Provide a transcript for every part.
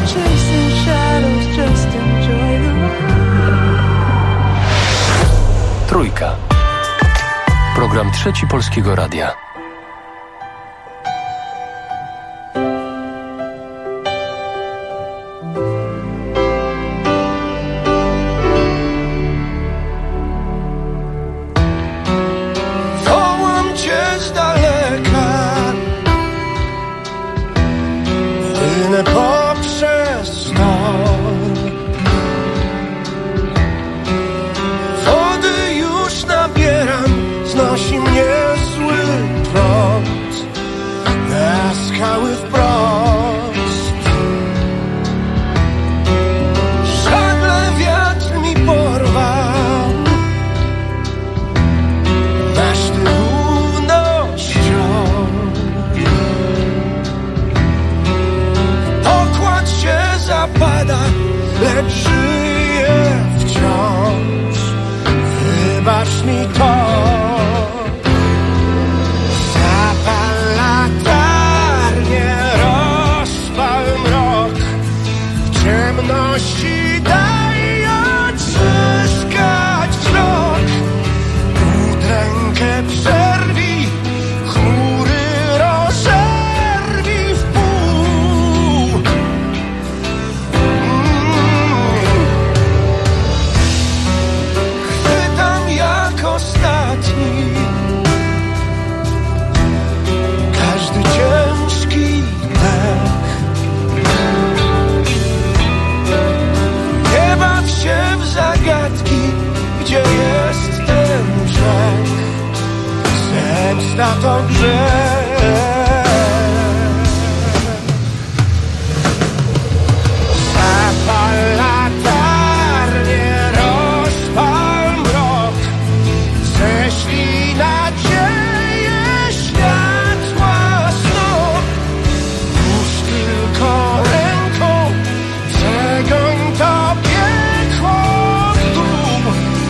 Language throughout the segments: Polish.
chasing shadows, just enjoy the ride. Trójka. Program Trzeci Polskiego Radia. Wołam cię z daleka, płynę poprzez tor. Wody już nabieram, znosi mnie zły prąd na skały wprost. Żagle wiatr mi porwał, masz ty równością. Pokład się zapada, lecz żyję wciąż. Wybacz mi to. Zapal latarnię, rozpal mrok. W ciemności daj odzyskać wzrok. Udrękę przerwij, chmury rozerwij w pół. Chwytam jak ostatni każdy ciężki dech. Nie baw się w zagadki, gdzie jest ten brzeg. Zemsta to grzech. Zapal latarnię, rozpal mrok. Ześlij nadzieję, światła snop. Puść tylko ręką, przegoń to piekło w dół.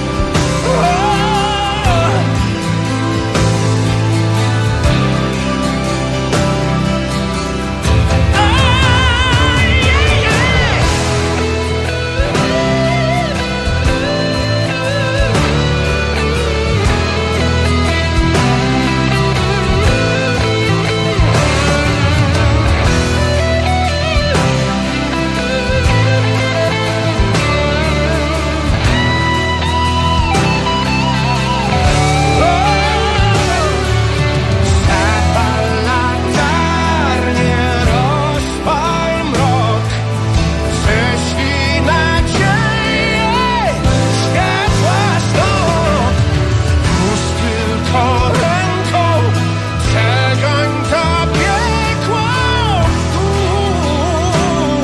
Zapal latarnię, rozpal mrok. Ześlij nadzieję, światła snop. Puść tylko ręką, przegoń to piekło w dół.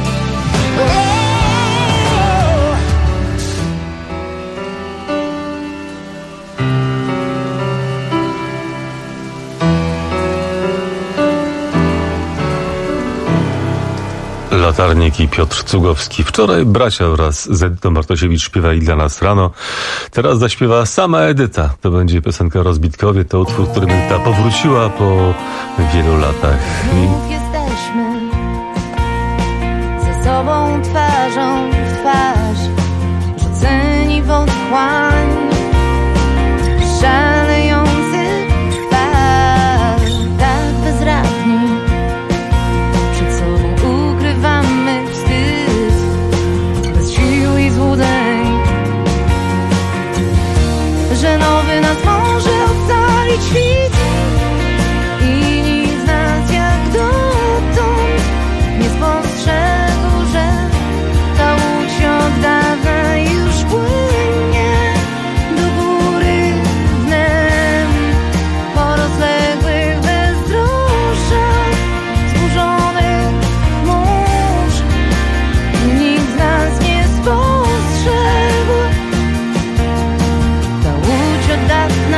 Latarnik i Piotr Cugowski. Wczoraj bracia wraz z Edytą Bartosiewicz śpiewali dla nas rano. Teraz zaśpiewa sama Edyta. To będzie piosenka Rozbitkowie. To utwór, którym Edyta powróciła po wielu latach. Znów jesteśmy ze sobą twarzą w twarz, rzuceni w otchłań, szalejący fal, tak bezradni. Przed sobą ukrywamy wstyd, bez sił i złudzeń, że nowy nas może ocalić świt. I nikt z nas jak dotąd nie spostrzegł, że ta łódź od dawna już płynie do góry dnem po rozległych bezdrożach zburzonych mórz. Nikt z nas nie spostrzegł, ta łódź od dawna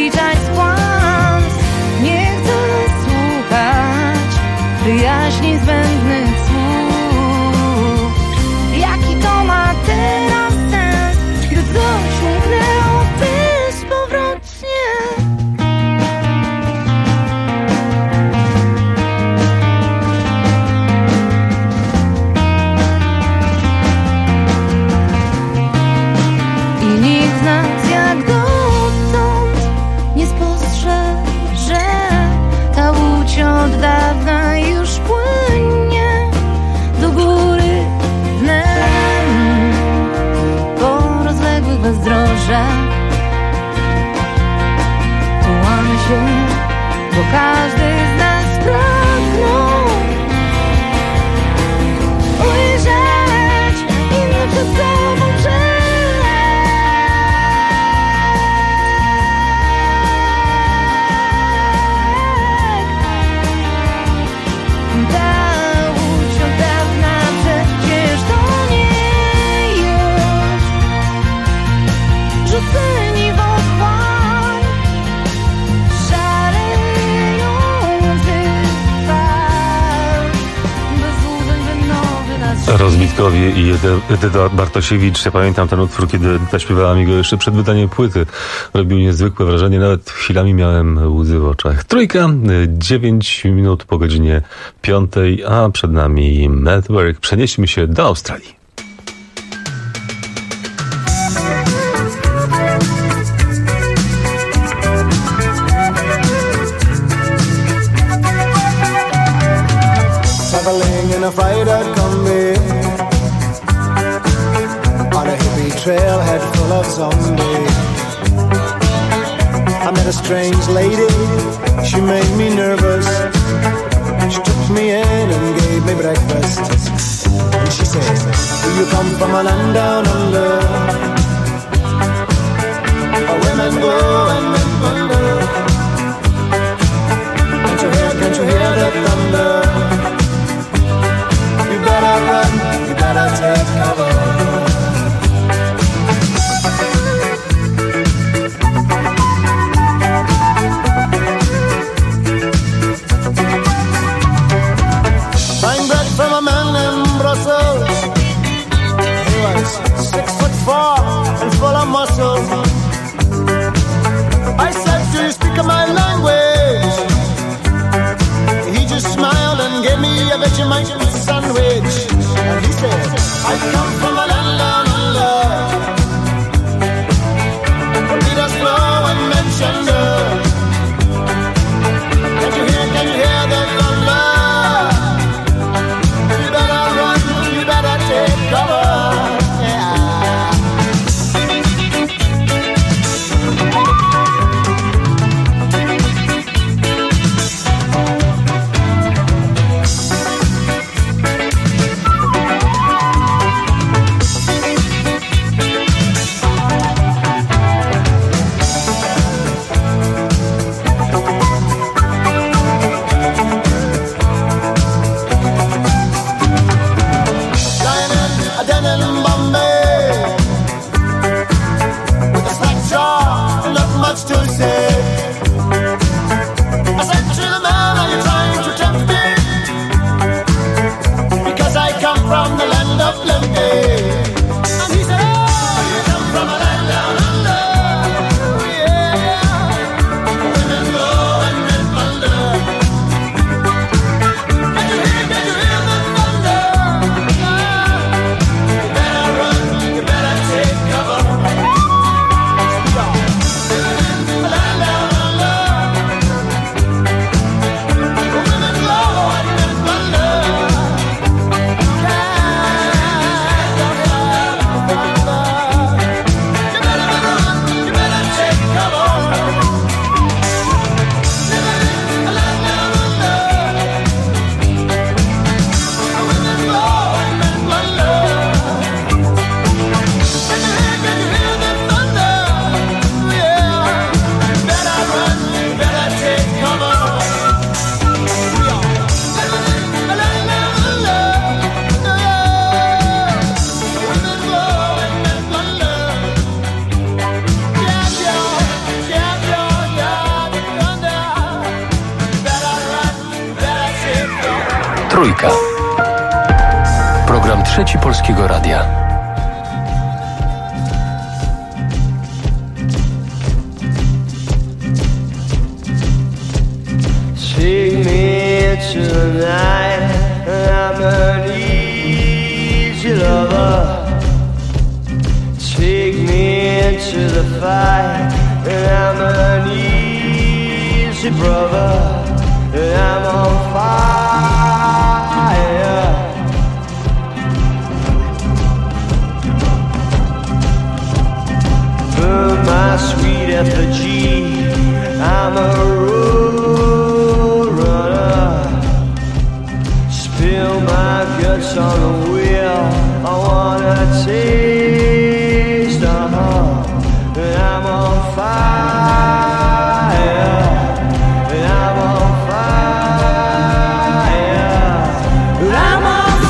rozliczać z kłamstw. Nie chcę słuchać wyjaśnień zbędnych słów. Jaki to ma teraz sens, gdy coś umknęło bezpowrotnie? I nikt z nas jak dotąd nie spostrzeże, ta łódź od dawna już płynie do góry dnem po rozległych bezdrożach. Tułamy się, bo każdy z nas pragnął ujrzeć inny przed sobą brzeg. Ta łódź od dawna przecież to nie już rzuceni w otchłań szalejących fal, bez złudzeń, by nowy nas Rozbitkowie i Edyta Bartosiewicz. Ja pamiętam ten utwór, kiedy Edyta śpiewała mi go jeszcze przed wydaniem płyty. Robił niezwykłe wrażenie, nawet chwilami miałem łzy w oczach. Trójka, 9 minut po godzinie 5, a przed nami Network. Przenieśmy się do Australii. Traveling in a freighter combi on a hippie trailhead full of zombies. I met a strange lady, she made me nervous. She took me in and gave me breakfast. And she said, do you come from a land down under, where women go and men wonder? Can't you hear the thunder? You better run, you better take cover. Buying bread from a man in Brussels. He was 6'4" Trójka. Program Trzeci Polskiego Radia. Take me tonight, I'm an easy lover. Take me into the fight, I'm an easy brother. I'm on fire. Burn my sweet effigy, I'm a road runner. Spill my guts on the wheel, I wanna taste I'm on fire, I'm on fire, I'm on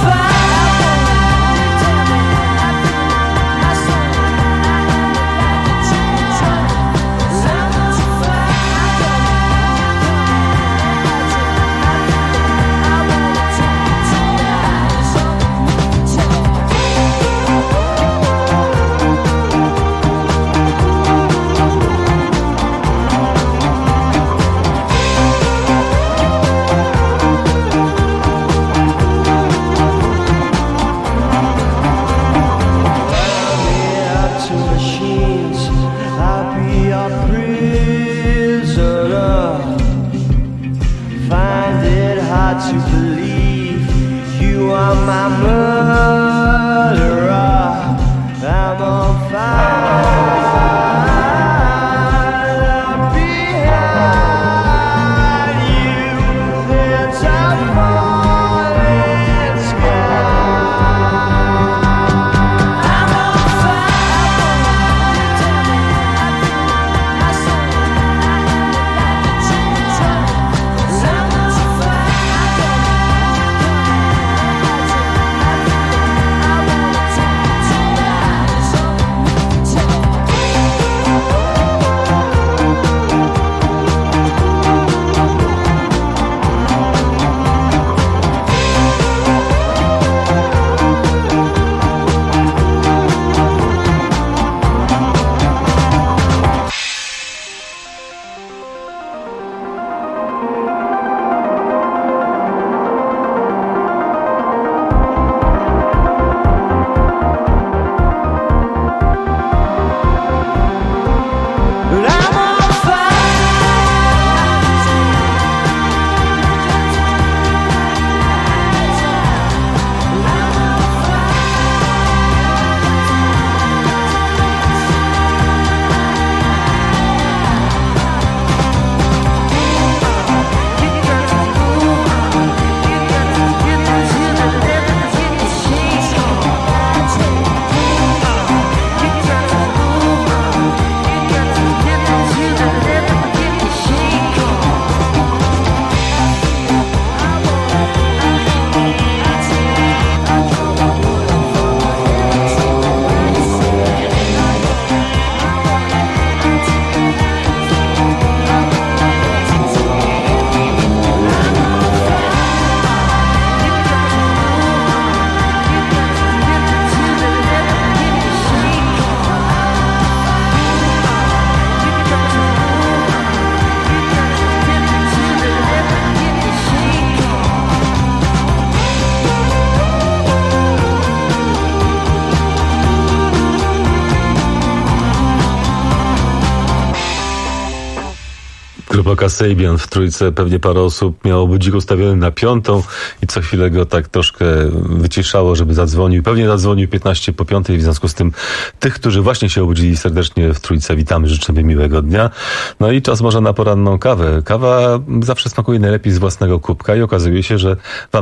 Grupa Kasabian w Trójce, pewnie parę osób miało budzik ustawiony na 5 i co chwilę go tak troszkę wyciszało, żeby zadzwonił. Pewnie zadzwonił 15 po 5, w związku z tym tych, którzy właśnie się obudzili serdecznie w Trójce, witamy, życzymy miłego dnia. No i czas może na poranną kawę. Kawa zawsze smakuje najlepiej z własnego kubka i okazuje się, że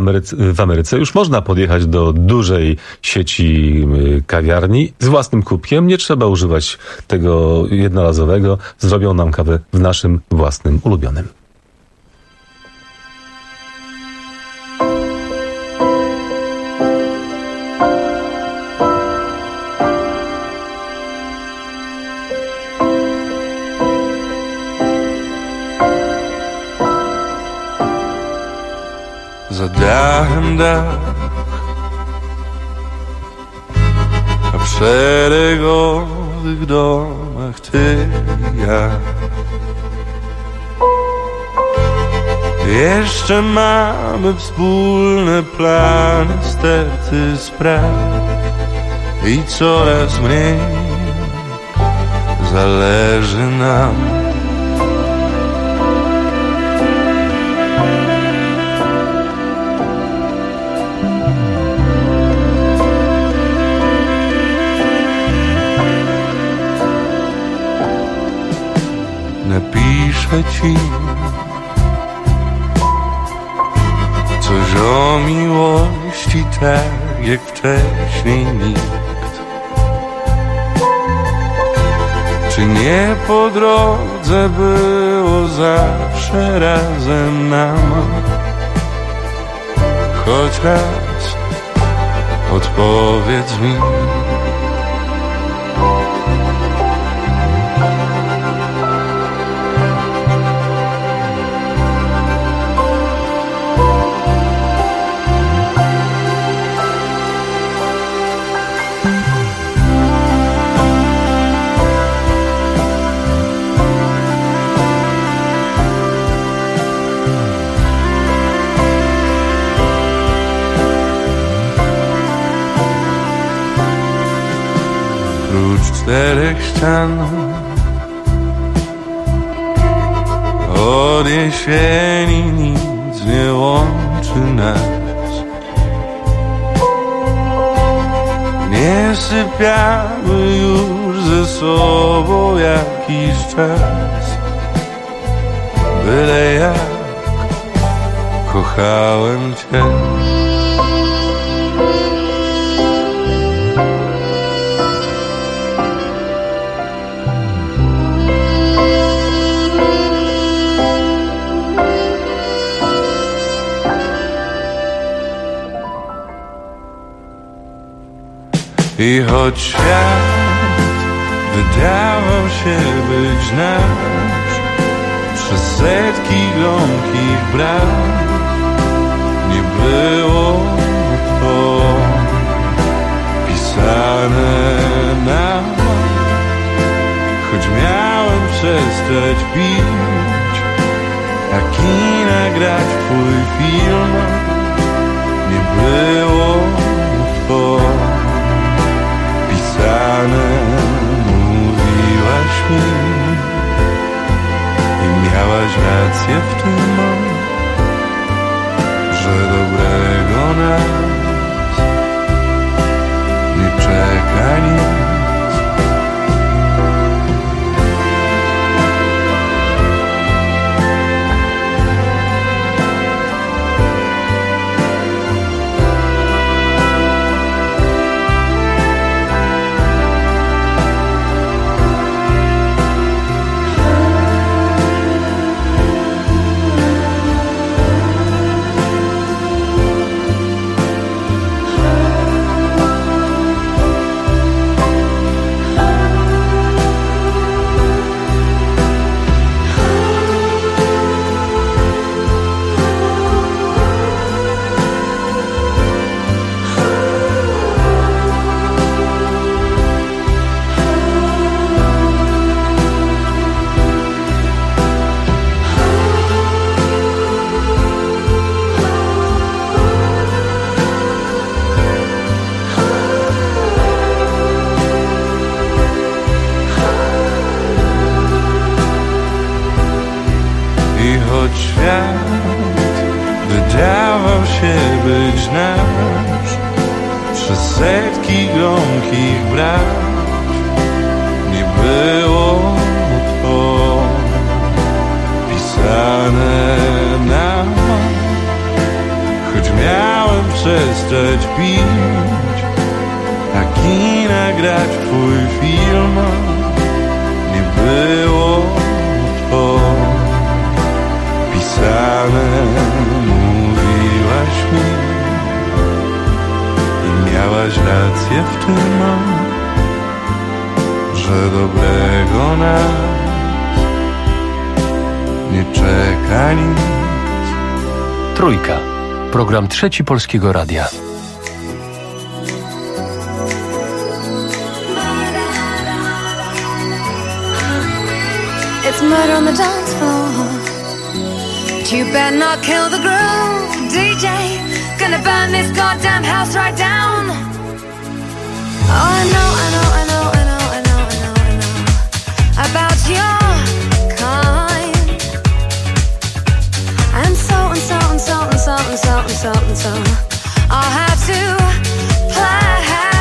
w Ameryce już można podjechać do dużej sieci kawiarni z własnym kubkiem. Nie trzeba używać tego jednorazowego. Zrobią nam kawę w naszym własnym ulubionym. As I die nam dach, a w szeregowych domach ty i ja. Jeszcze mamy wspólne plany, sterty spraw i coraz mniej zależy nam. Napiszę ci coś o miłości, tak jak wcześniej nikt. Czy nie po drodze było zawsze razem nam? Choć raz odpowiedz mi. Czterech ścian od jesieni nic nie łączy nas. Nie sypiamy już ze sobą jakiś czas. Byle jak kochałem cię. I choć świat wydawał się być nasz, przez setki gromkich braw nie było to pisane na mas. Choć miałem przestać pić, a kina grać w twój film, nie było to mówiłaś mi i miałaś rację w tym, że dobrego nas nie czeka nic. Wydawał się być nasz, przez setki gromkich braw nie było to pisane na mas. Choć miałem przestać pić, a kina grać w twój film, nie było to pisane. Mówiłaś mi i miałaś rację w tym, że dobrego nas nie czeka nic. Trójka. Program Trzeci Polskiego Radia. It's murder on the dance floor, but you better not kill the groove, DJ. Gonna burn this goddamn house right down. Oh, I know about your kind. And so I'll have to play.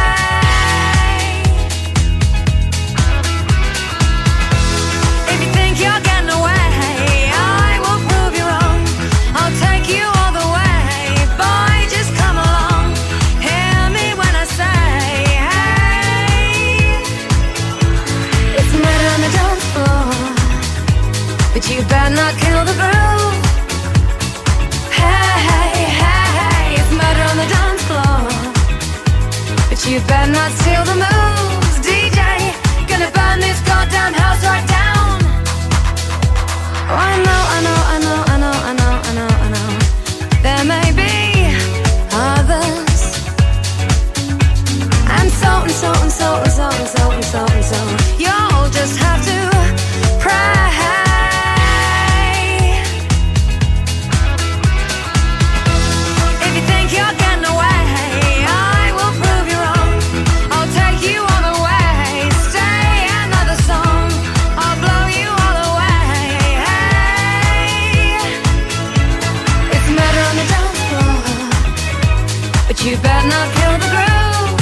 If you think you're getting away, I will prove you wrong. I'll take you all the way. Boy, just come along. Hear me when I say, hey. It's murder on the dance floor, but you better not kill the groove. Hey, it's murder on the dance floor, but you better not steal the moves, DJ. Gonna burn this goddamn house right down. Oh, I know. There may be others, and so you'll just have to pray. If you think you're getting away, I will prove you wrong. I'll take you all the way. Stay another song, I'll blow you all away. Hey, it's murder on the dance floor, but you better not kill the groove.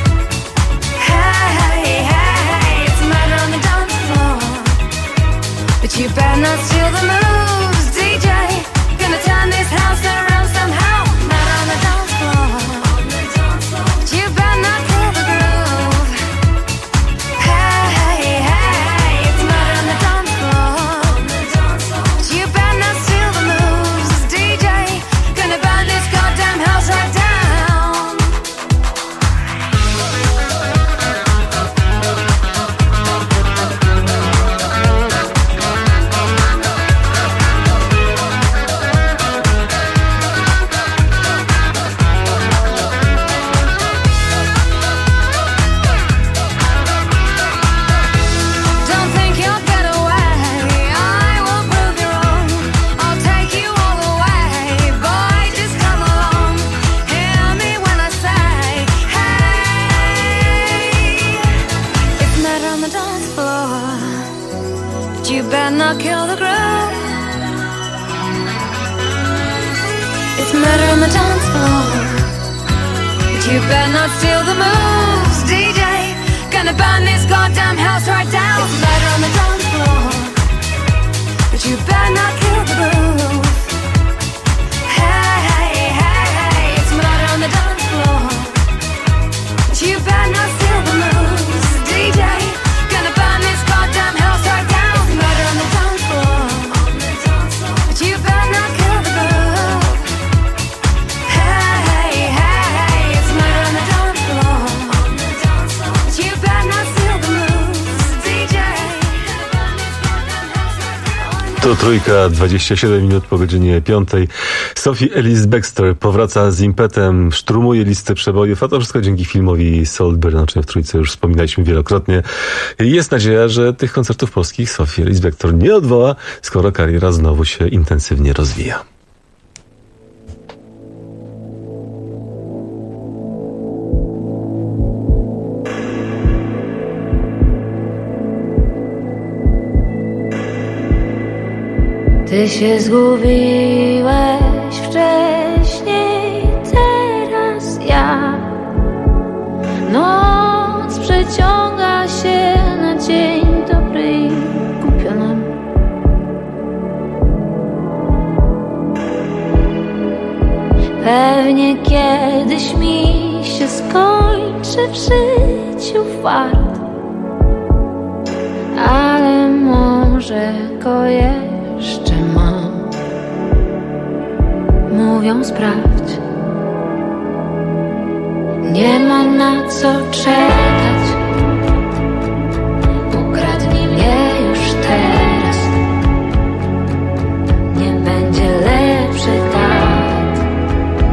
Hey, it's murder on the dance floor, but you better not steal the moves, DJ. Gonna turn this house around somehow. Murder on the dance floor, but you better not kill the groove. Hey, it's murder on the dance floor, but you better not steal the moves, DJ. Gonna burn this goddamn house right down. Don't think you'll get away, I will prove you wrong. I'll take you all the way. Boy, just come along. Hear me when I say, hey. It's murder on the dance floor, but you better not kill the groove. It's murder on the dance floor, but you better not steal the moves, DJ. Gonna burn this goddamn house right down. It's murder on the dance floor, but you better not kill the groove. Hey, it's murder on the dance floor, but you better not steal the moves, DJ. Gonna burn this goddamn house right down. It's murder on the dance floor, but you better not kill the groove. Hey, it's murder on the dance floor, but you better not steal the moves, DJ. To Trójka, 27 minut po godzinie 5. Sophie Ellis Bextor powraca z impetem, szturmuje listę przebojów, a to wszystko dzięki filmowi Saltburn, o czym w Trójce już wspominaliśmy wielokrotnie. Jest nadzieja, że tych koncertów polskich Sophie Ellis Bextor nie odwoła, skoro kariera znowu się intensywnie rozwija. Ty się zgubiłeś wcześniej, teraz ja. Noc przeciąga się na dzień dobry i głupio nam. Pewnie kiedyś mi się skończy w życiu fart, ale może go jeszcze mam. Mówią sprawdź, nie ma na co czekać. Ukradnij mnie już teraz, nie będzie lepszy dat.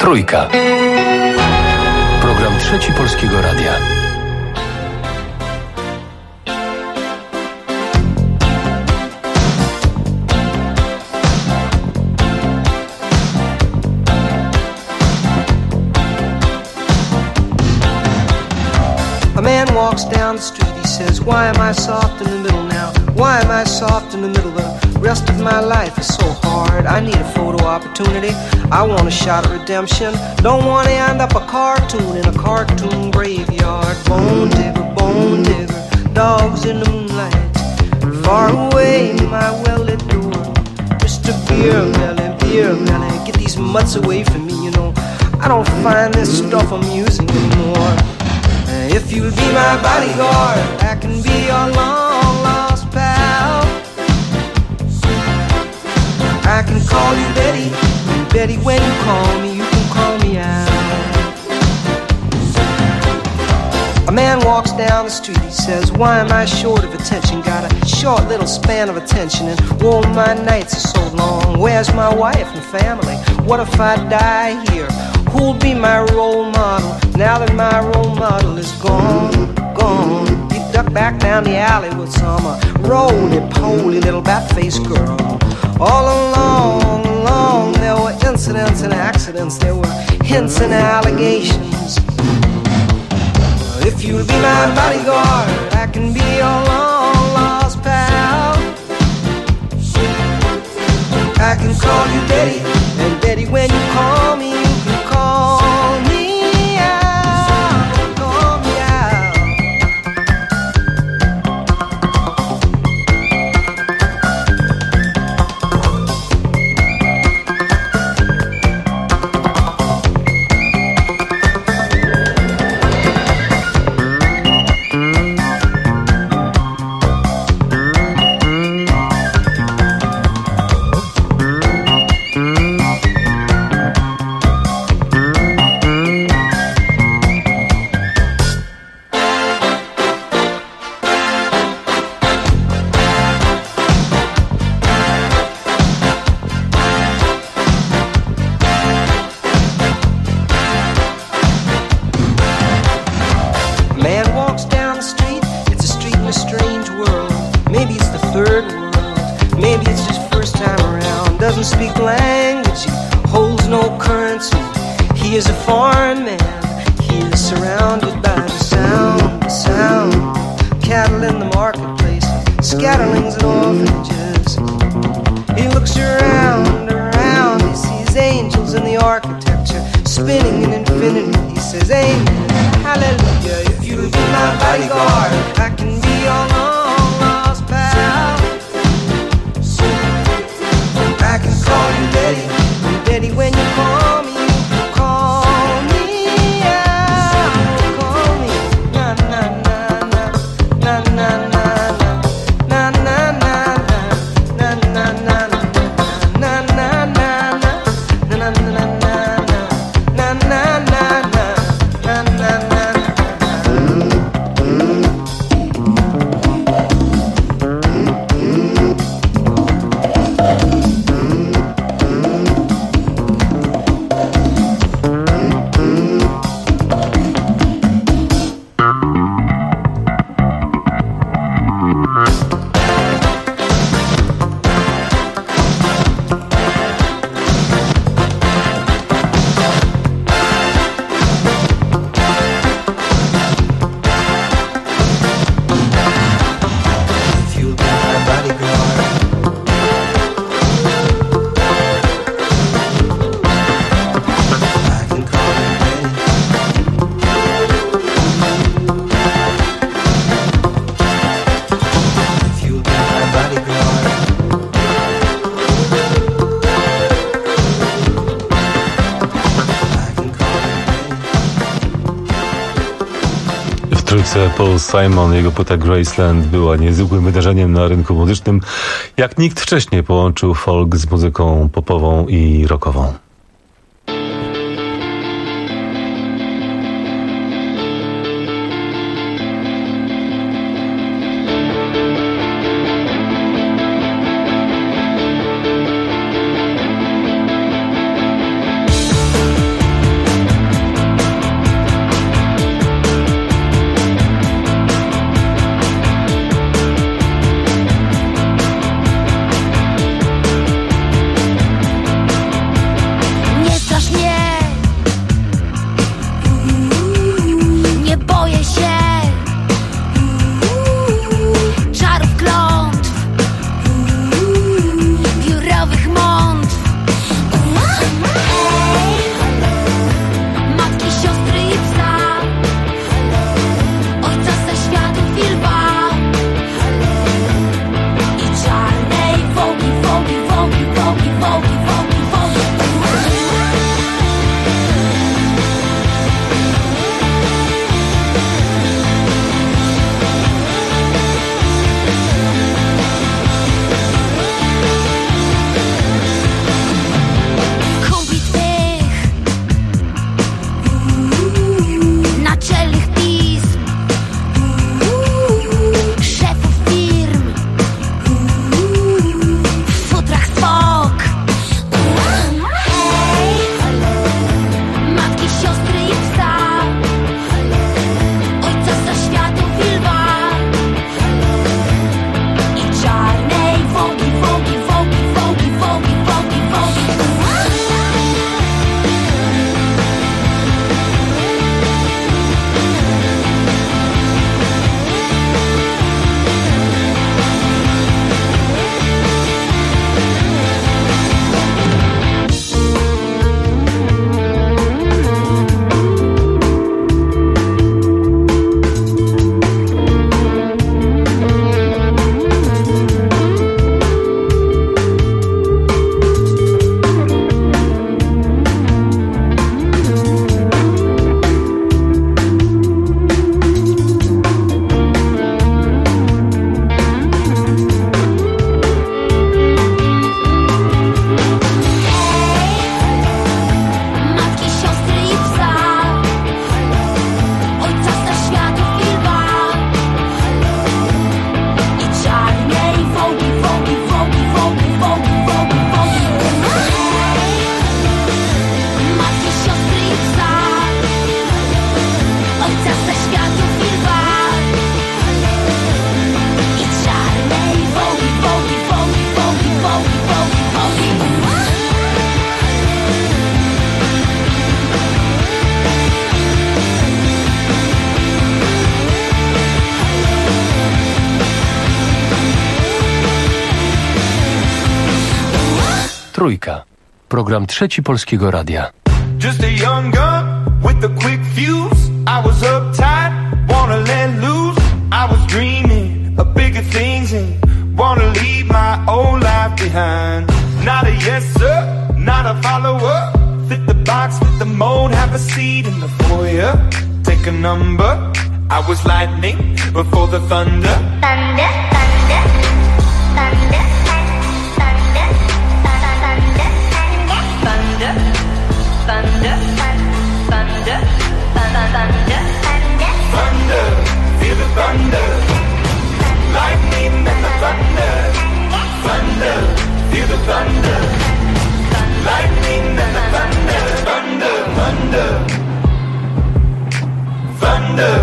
Trójka. Program Trzeci Polskiego Radia. A man walks down the street, he says, why am I soft in the middle now? Why am I soft in the middle? The rest of my life is so hard. I need a photo opportunity. I want a shot of redemption. Don't want to end up a cartoon in a cartoon graveyard. Bone digger, dogs in the moonlight. Far away, my well-lit door. Mr. Beer Melly, get these mutts away from me, you know. I don't find this stuff amusing anymore. If you'll be my bodyguard, I can be your long-lost pal. I can call you Betty, and Betty, when you call me, you can call me out. A man walks down the street, he says, why am I short of attention? Got a short little span of attention, and oh, my nights are so long. Where's my wife and family? What if I die here? Who'll be my role model now that my role model is gone? He ducked back down the alley with some roly-poly little bat-faced girl. All along, there were incidents and accidents. There were hints and allegations. If you'll be my bodyguard, I can be your long-lost pal. I can call you Betty, and Betty, when you call me, you can call me out, call me out. Paul Simon, jego płyta Graceland była niezwykłym wydarzeniem na rynku muzycznym. Jak nikt wcześniej połączył folk z muzyką popową i rockową. Trójka. Program Trzeci Polskiego Radia. Just a young gun with a quick fuse. I was uptight, wanna let loose. I was dreaming of bigger things and wanna leave my old life behind. Not a yes sir, not a follower. Fit the box, fit the mold, have a seat in the foyer. Take a number. I was lightning before the thunder. Thunder, thunder, thunder, thunder, thunder, thunder, thunder, thunder, thunder, Thunder, feel the thunder. Lightning and the thunder. Thunder, feel the thunder. Lightning and the thunder. Thunder, thunder. Thunder.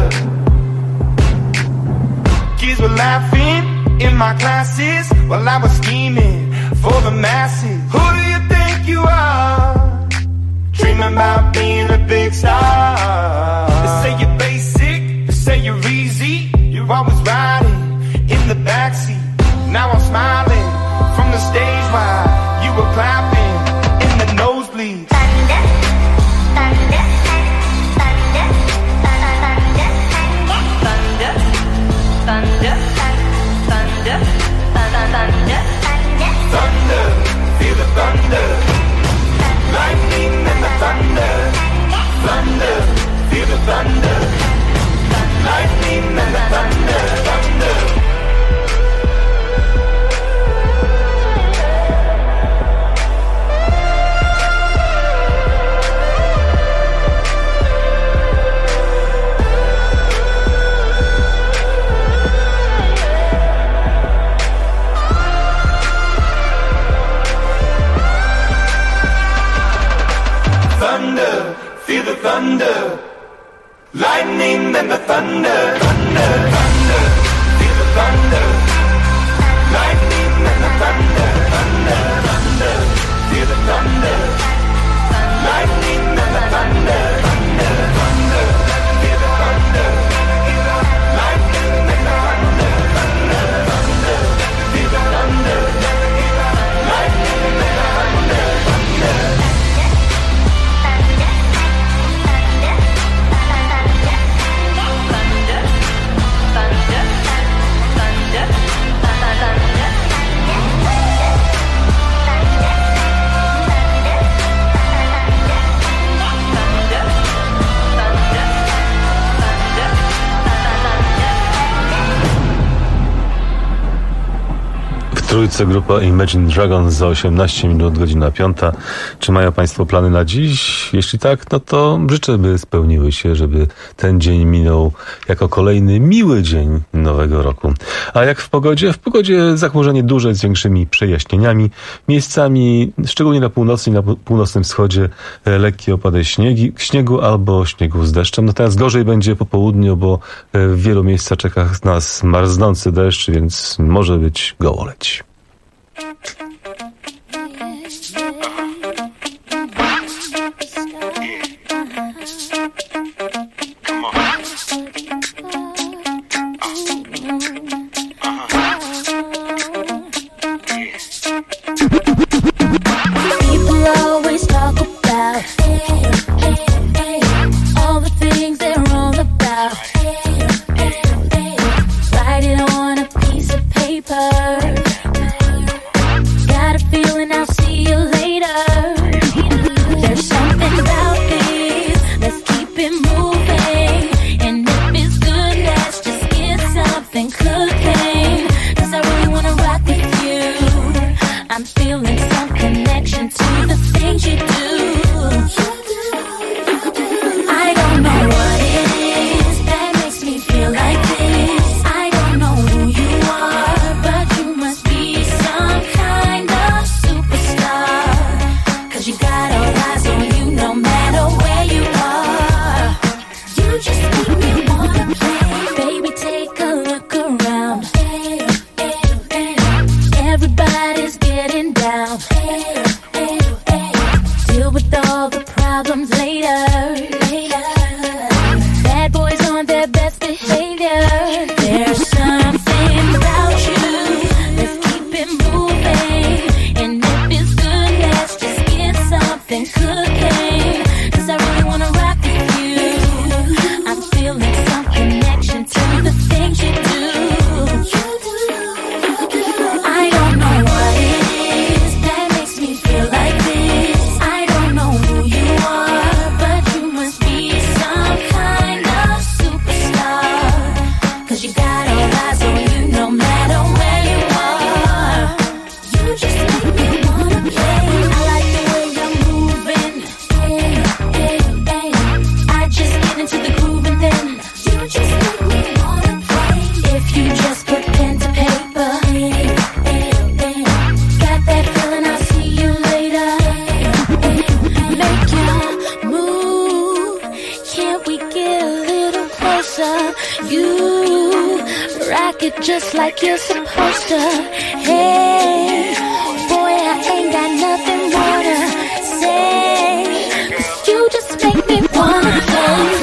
Kids were laughing in my classes while I was scheming for the masses. Who do you think you are? Dreaming about being a big star. They say you're basic, they say you're easy. You're always riding in the backseat. Now I'm smiling from the stage while you were clapping in the nosebleeds. thunder, thunder, thunder, thunder, thunder, thunder, thunder, Thunder, feel the thunder. Lightning and the thunder. Thunder, feel the thunder. Lightning and the thunder. Thunder. Thunder, feel the thunder. Lightning and the thunder. Thunder, thunder, feel the thunder. Lightning and the thunder. Thunder, thunder, feel the thunder. Lightning and the thunder. Thunder, thunder, feel the thunder. Lightning and the thunder. Thunder, thunder, feel the thunder. Lightning and the thunder. Thunder. W Trójce grupa Imagine Dragons za 18 minut, godzina 5. Czy mają Państwo plany na dziś? Jeśli tak, no to życzę, by spełniły się, żeby ten dzień minął jako kolejny miły dzień nowego roku. A jak w pogodzie? W pogodzie zachmurzenie duże z większymi przejaśnieniami. Miejscami, szczególnie na północy i na północnym wschodzie, lekkie opady śniegu albo śniegu z deszczem. Natomiast gorzej będzie po południu, bo w wielu miejscach czeka nas marznący deszcz, więc może być gołoleć. People always talk about all the things they're wrong about. Write it on a piece of paper. Got a feeling I'll see you later. it just like you're supposed to. Hey, boy, I ain't got nothing more to say, 'cause you just make me wanna play.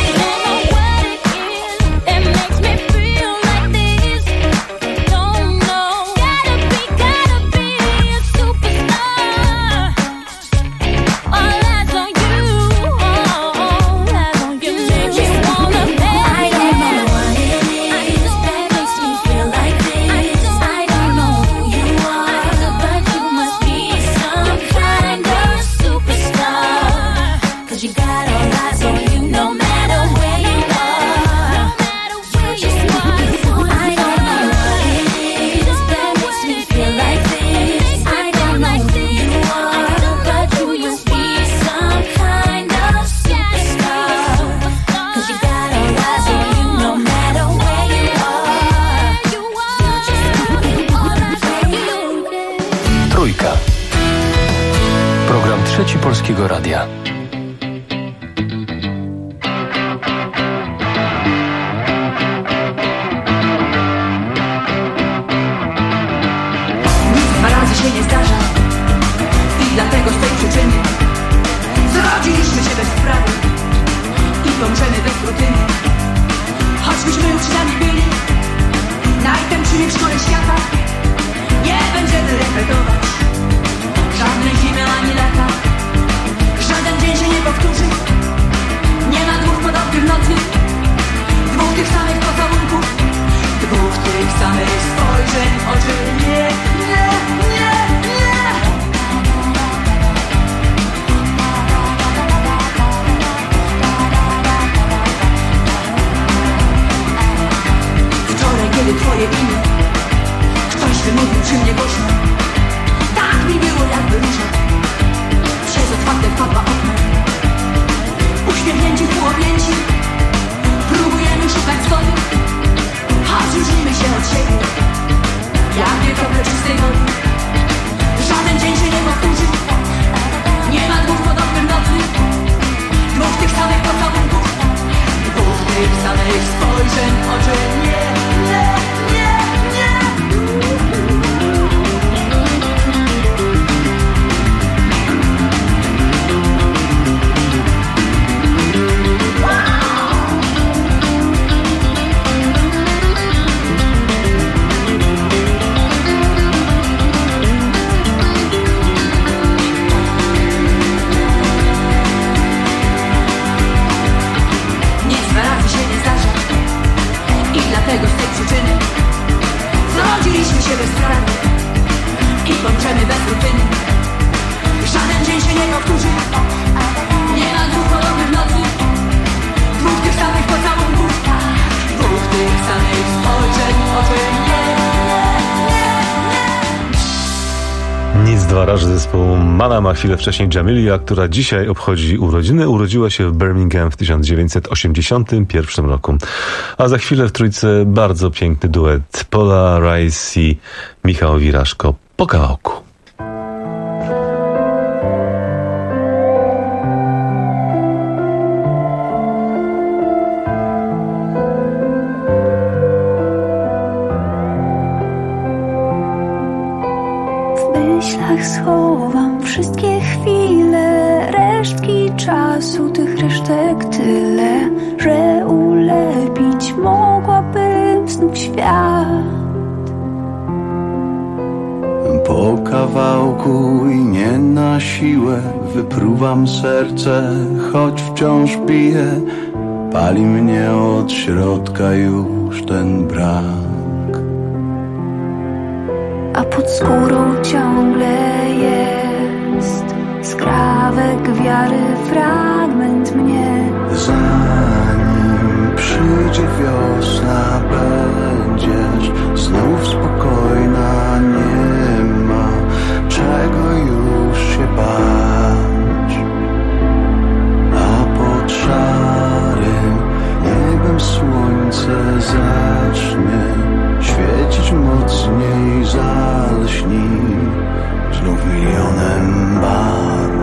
Program Trzeci Polskiego Radia. Dwa razy się nie zdarza i dlatego z tej przyczyny zrodziliśmy się bez sprawy i pomrzemy bez rutyny. Choćbyśmy uczniami byli najtępszymi w szkole świata, nie będziemy repetować żadnej zimy ani lata. Żaden dzień się nie powtórzy, nie ma dwóch podobnych nocy, dwóch tych samych pocałunków, dwóch tych samych spojrzeń w oczy. Nie, nie, nie, nie. Wczoraj, kiedy twoje imię ktoś wymówił przy mnie głośno, tak mi było jakby róża przez otwarte wpadła okno. Uśmiechnięci, półobjęci, próbujemy szukać zgody, choć różnimy się od siebie jak dwie krople czystej wody. Żaden dzień się nie powtórzy, nie ma dwóch podobnych nocy, dwóch tych samych pocałunków, dwóch tych samych spojrzeń w oczy. Nie, nie, nie, nie. Dlatego z tej przyczyny zrodziliśmy się bez sprawy i pomrzemy bez rutyny. Żaden dzień się nie powtórzy, nie ma dwóch podobnych nocy, dwóch tych samych pocałunków, dwóch tych samych spojrzeń w oczy. Nie, nie, nie. Nic dwa razy zespołu Manam, a chwilę wcześniej Jamilia, która dzisiaj obchodzi urodziny. Urodziła się w Birmingham w 1981 roku. A za chwilę w trójce bardzo piękny duet Paula Rice i Michał Wiraszko po kawałku. W myślach schowam wszystkie chwile, resztki czasu, tych resztek tyle, że ulepić mogłabym znów świat. Po kawałku i nie na siłę wypruwam serce, choć wciąż bije. Pali mnie od środka już ten brak. A pod skórą ciągle jest skrawek wiary, fragment mnie. Zanim przyjdzie wiosna, będziesz znów spokojna. Nie ma czego już się bać. A pod szarym niebem słońce zacznie świecić mocniej, zalśni znów milionem barw.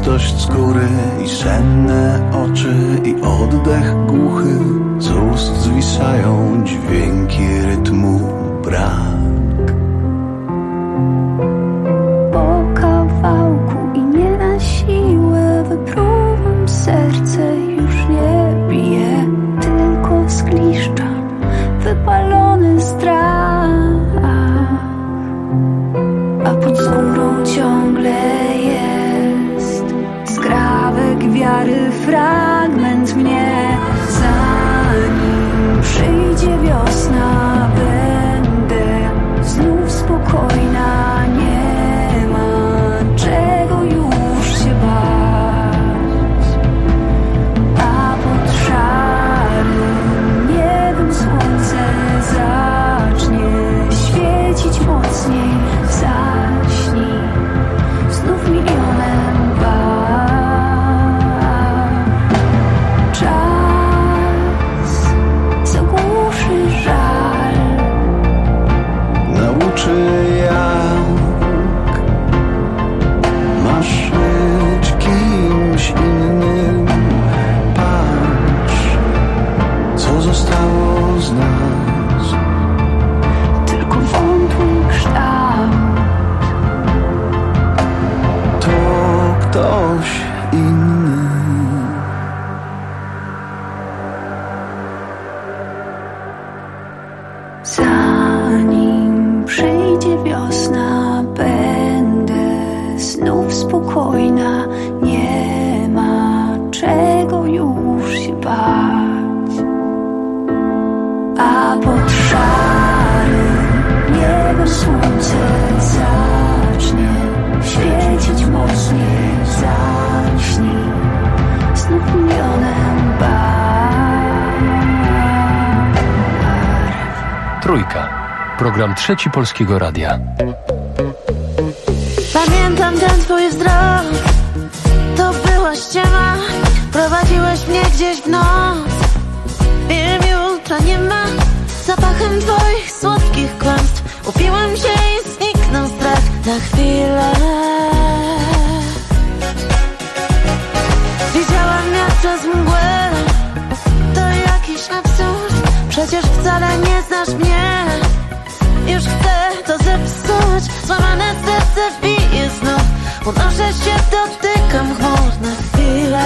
czystość skóry i senne oczy i oddech głuchy. Z ust zwisają dźwięki rytmu brak. Po kawałku i nie na siłę wypruwam, serce już nie bije, tylko skliszczam wypalony strach. A pod skórą ciągle jest skrawek wiary, fragment mnie. Zanim przyjdzie wiosna, będę znów spokojna. Nie ma czego już się bać. A pod szarym niebem słońce zacznie świecić mocniej. Zaśnij znów milionem barw. Czas zagłuszy żal, nauczy jak masz być kimś innym. Patrz, co zostało z nas. tylko wątły kształt. To ktoś inny. Zanim przyjdzie wiosna, będę znów spokojna. Nie ma czego już się bać. A pod szarym niebem słońce zacznie świecić mocniej. Zaśnij znów milionem barw. Trójka. Program Trzeci Polskiego Radia. Pamiętam ten twój wzrok, to była ściema. Prowadziłeś mnie gdzieś w noc. Wiem, jutra nie ma. Zapachem twoich słodkich kłamstw upiłem się i zniknął strach na chwilę. Widziałam jak przez mgłę. To jakiś absurd. Przecież wcale nie znasz mnie. Już chcę to zepsuć. Złamane serce bije znów. Unoszę się, dotykam chmur na chwilę.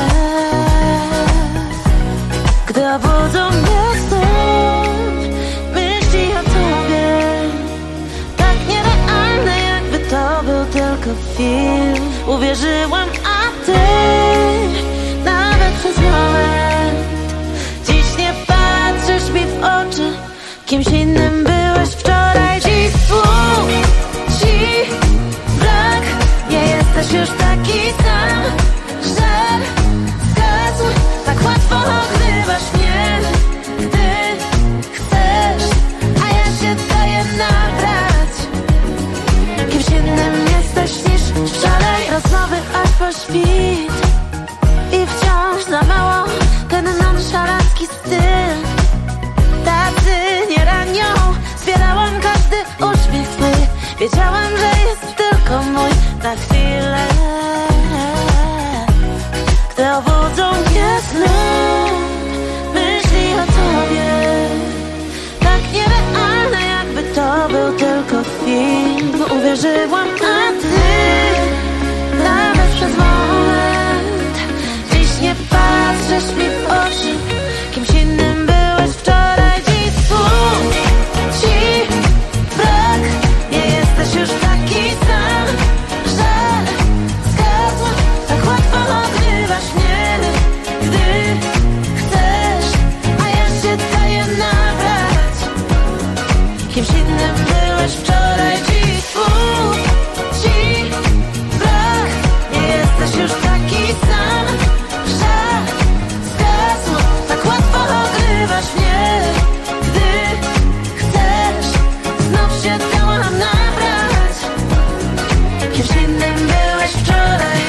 Gdy obudzą mnie znów myśli o tobie, tak nierealne, jakby to był tylko film. Uwierzyłam, a ty nawet przez moment dziś nie patrzysz mi w oczy. Kimś innym byłeś wczoraj. Dziś słów ci brak. Nie jesteś już taki sam. Żal zgasł. Tak łatwo ogrywasz mnie, gdy chcesz, a ja się daję nabrać. Kimś innym jesteś niż wczoraj. Rozmowy aż po świt i wciąż za mało ten nonszalancki styl. Tacy nie ranią. Zbierałam każdy uśmiech twój. Wiedziałam, że jest tylko mój na chwilę. Gdy obudzą mnie znów myśli o tobie, tak nierealne, jakby to był tylko film. Uwierzyłam, a ty nawet przez moment dziś nie patrzysz mi w oczy. Kimś innym byłeś wczoraj. Dziś słów ci brak. Nie jesteś już taki sam. Żal zgasł. Tak łatwo ogrywasz mnie, gdy chcesz, a ja się daję nabrać. Kimś innym byłeś wczoraj. Dziś słów ci brak. Nie jesteś już taki sam. Żal zgasł. Tak łatwo ogrywasz mnie, gdy chcesz. Znów się dałam nabrać. Kimś innym byłeś wczoraj.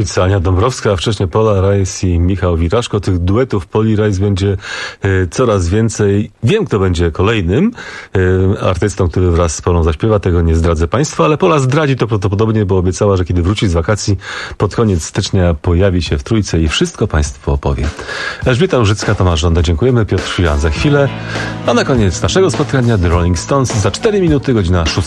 trójca Ania Dąbrowska, a wcześniej Pola Rajs i Michał Wiraszko. Tych duetów Poli Rajs będzie coraz więcej. Wiem, kto będzie kolejnym artystą, który wraz z Polą zaśpiewa. Tego nie zdradzę Państwu, ale Pola zdradzi to prawdopodobnie, bo obiecała, że kiedy wróci z wakacji pod koniec stycznia pojawi się w trójce i wszystko Państwu opowie. Elżbieta Różycka, Tomasz Żąda, dziękujemy. Piotr Filan za chwilę. A na koniec naszego spotkania The Rolling Stones za 4 minuty, godzina 6.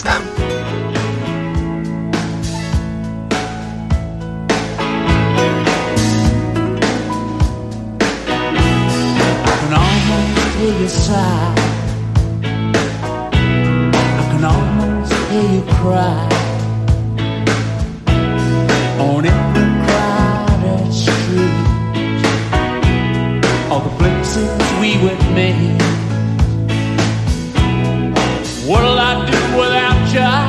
I can almost hear you cry on every crowded street, all the places we would meet. What'll I do without you?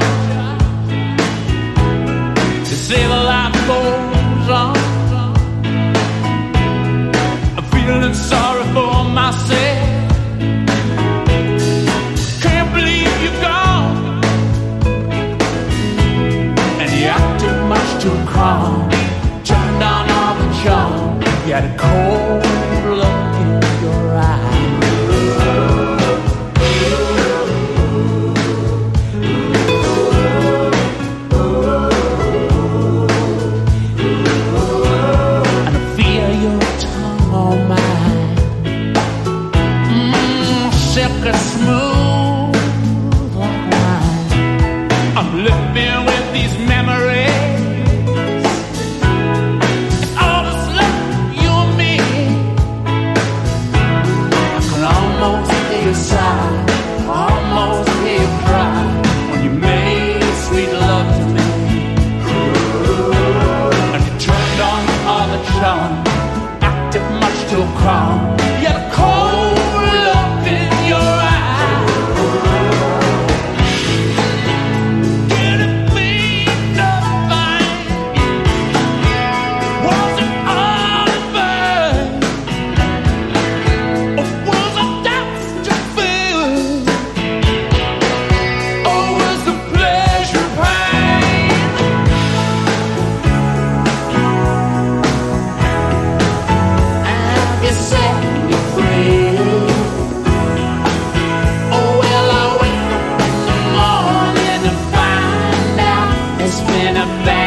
To say the life goes on. I'm feeling sorry for myself. Too calm, turn down all the charm. You had a cold look in your eye. And I feel your tongue on mine. Silky smooth like wine. I'm living with these memories. Sigh, almost hear you cry when you made sweet love to me. And you turned on all the charm, acted much too calm. You had a cold look in your eye. Did it mean nothing? Was it all in vain? Or was it that? Been a bad